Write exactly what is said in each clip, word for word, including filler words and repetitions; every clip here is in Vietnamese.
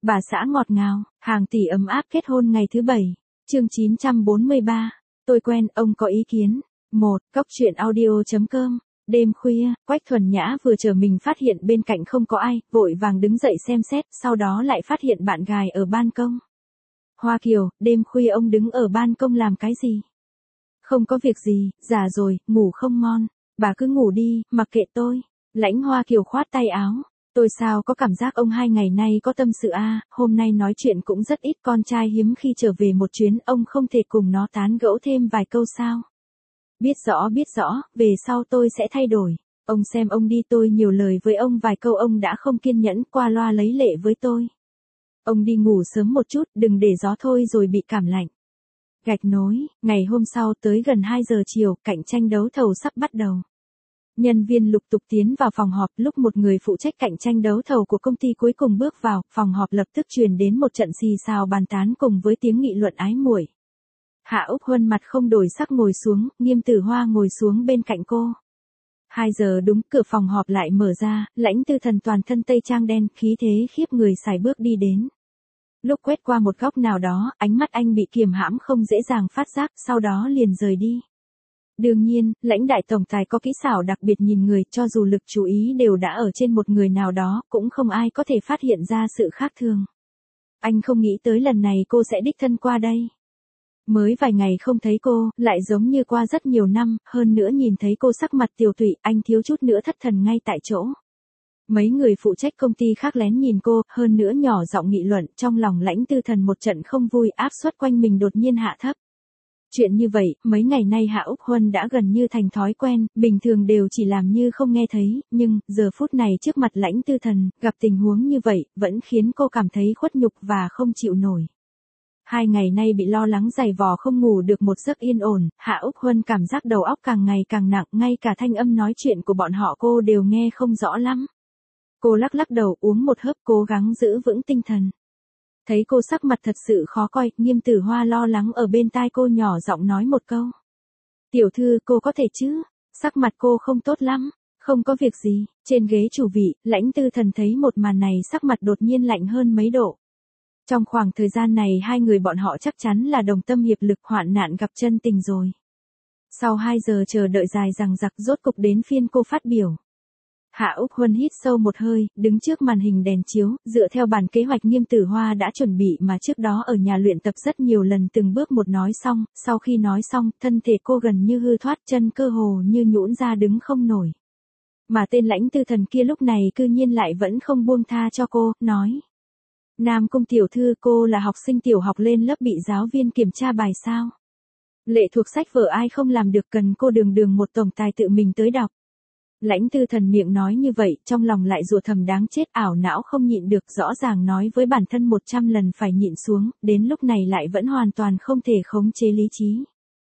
Bà xã ngọt ngào, hàng tỷ ấm áp kết hôn ngày thứ bảy. Chương chín trăm bốn mươi ba. Tôi quen, ông có ý kiến. một. Cốc truyện audio chấm com. Đêm khuya, Quách Thuần Nhã vừa chờ mình phát hiện bên cạnh không có ai, vội vàng đứng dậy xem xét, sau đó lại phát hiện bạn gái ở ban công. Hoa Kiều, đêm khuya ông đứng ở ban công làm cái gì? Không có việc gì, già rồi, ngủ không ngon. Bà cứ ngủ đi, mặc kệ tôi. Lãnh Hoa Kiều khoát tay áo. Tôi sao có cảm giác ông hai ngày nay có tâm sự a, à, hôm nay nói chuyện cũng rất ít, con trai hiếm khi trở về một chuyến, ông không thể cùng nó tán gẫu thêm vài câu sao? Biết rõ biết rõ, về sau tôi sẽ thay đổi. Ông xem ông đi, tôi nhiều lời với ông vài câu ông đã không kiên nhẫn, qua loa lấy lệ với tôi. Ông đi ngủ sớm một chút, đừng để gió thôi rồi bị cảm lạnh. Gạch nối, ngày hôm sau tới gần hai giờ chiều, cạnh tranh đấu thầu sắp bắt đầu. Nhân viên lục tục tiến vào phòng họp, lúc một người phụ trách cạnh tranh đấu thầu của công ty cuối cùng bước vào, phòng họp lập tức truyền đến một trận xì xào bàn tán cùng với tiếng nghị luận ái muội. Hạ Úc Huân mặt không đổi sắc ngồi xuống, Nghiêm Tử Hoa ngồi xuống bên cạnh cô. Hai giờ đúng, cửa phòng họp lại mở ra, Lãnh Tư Thần toàn thân tây trang đen, khí thế khiếp người sải bước đi đến. Lúc quét qua một góc nào đó, ánh mắt anh bị kiềm hãm không dễ dàng phát giác, sau đó liền rời đi. Đương nhiên, Lãnh đại tổng tài có kỹ xảo đặc biệt nhìn người, cho dù lực chú ý đều đã ở trên một người nào đó, cũng không ai có thể phát hiện ra sự khác thường. Anh không nghĩ tới lần này cô sẽ đích thân qua đây. Mới vài ngày không thấy cô, lại giống như qua rất nhiều năm, hơn nữa nhìn thấy cô sắc mặt tiều tụy, anh thiếu chút nữa thất thần ngay tại chỗ. Mấy người phụ trách công ty khác lén nhìn cô, hơn nữa nhỏ giọng nghị luận, trong lòng Lãnh Tư Thần một trận không vui, áp suất quanh mình đột nhiên hạ thấp. Chuyện như vậy, mấy ngày nay Hạ Úc Huân đã gần như thành thói quen, bình thường đều chỉ làm như không nghe thấy, nhưng, giờ phút này trước mặt Lãnh Tư Thần, gặp tình huống như vậy, vẫn khiến cô cảm thấy khuất nhục và không chịu nổi. Hai ngày nay bị lo lắng dày vò không ngủ được một giấc yên ổn, Hạ Úc Huân cảm giác đầu óc càng ngày càng nặng, ngay cả thanh âm nói chuyện của bọn họ cô đều nghe không rõ lắm. Cô lắc lắc đầu uống một hớp cố gắng giữ vững tinh thần. Thấy cô sắc mặt thật sự khó coi, Nghiêm Tử Hoa lo lắng ở bên tai cô nhỏ giọng nói một câu. Tiểu thư, cô có thể chứ? Sắc mặt cô không tốt lắm. Không có việc gì. Trên ghế chủ vị, Lãnh Tư Thần thấy một màn này sắc mặt đột nhiên lạnh hơn mấy độ. Trong khoảng thời gian này hai người bọn họ chắc chắn là đồng tâm hiệp lực, hoạn nạn gặp chân tình rồi. Sau hai giờ chờ đợi dài dằng dặc, rốt cục đến phiên cô phát biểu. Hạ Úc Huân hít sâu một hơi, đứng trước màn hình đèn chiếu, dựa theo bản kế hoạch Nghiêm Tử Hoa đã chuẩn bị mà trước đó ở nhà luyện tập rất nhiều lần, từng bước một nói xong, sau khi nói xong, thân thể cô gần như hư thoát, chân cơ hồ như nhũn ra đứng không nổi. Mà tên Lãnh Tư Thần kia lúc này cư nhiên lại vẫn không buông tha cho cô, nói. Nam Cung tiểu thư, cô là học sinh tiểu học lên lớp bị giáo viên kiểm tra bài sao? Lệ thuộc sách vở ai không làm được, cần cô đường đường một tổng tài tự mình tới đọc. Lãnh Tư Thần miệng nói như vậy, trong lòng lại rủa thầm đáng chết, ảo não không nhịn được, rõ ràng nói với bản thân một trăm lần phải nhịn xuống, đến lúc này lại vẫn hoàn toàn không thể khống chế lý trí.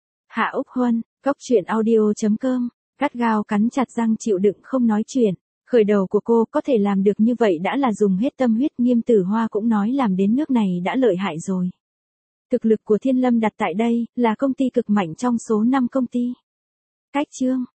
Hạ Úc Huân, cốc truyện audio chấm com, gắt gao cắn chặt răng chịu đựng không nói chuyện. Khởi đầu của cô có thể làm được như vậy đã là dùng hết tâm huyết, Nghiêm Tử Hoa cũng nói làm đến nước này đã lợi hại rồi. Thực lực của Thiên Lâm đặt tại đây, là công ty cực mạnh trong số năm công ty. Cách chương.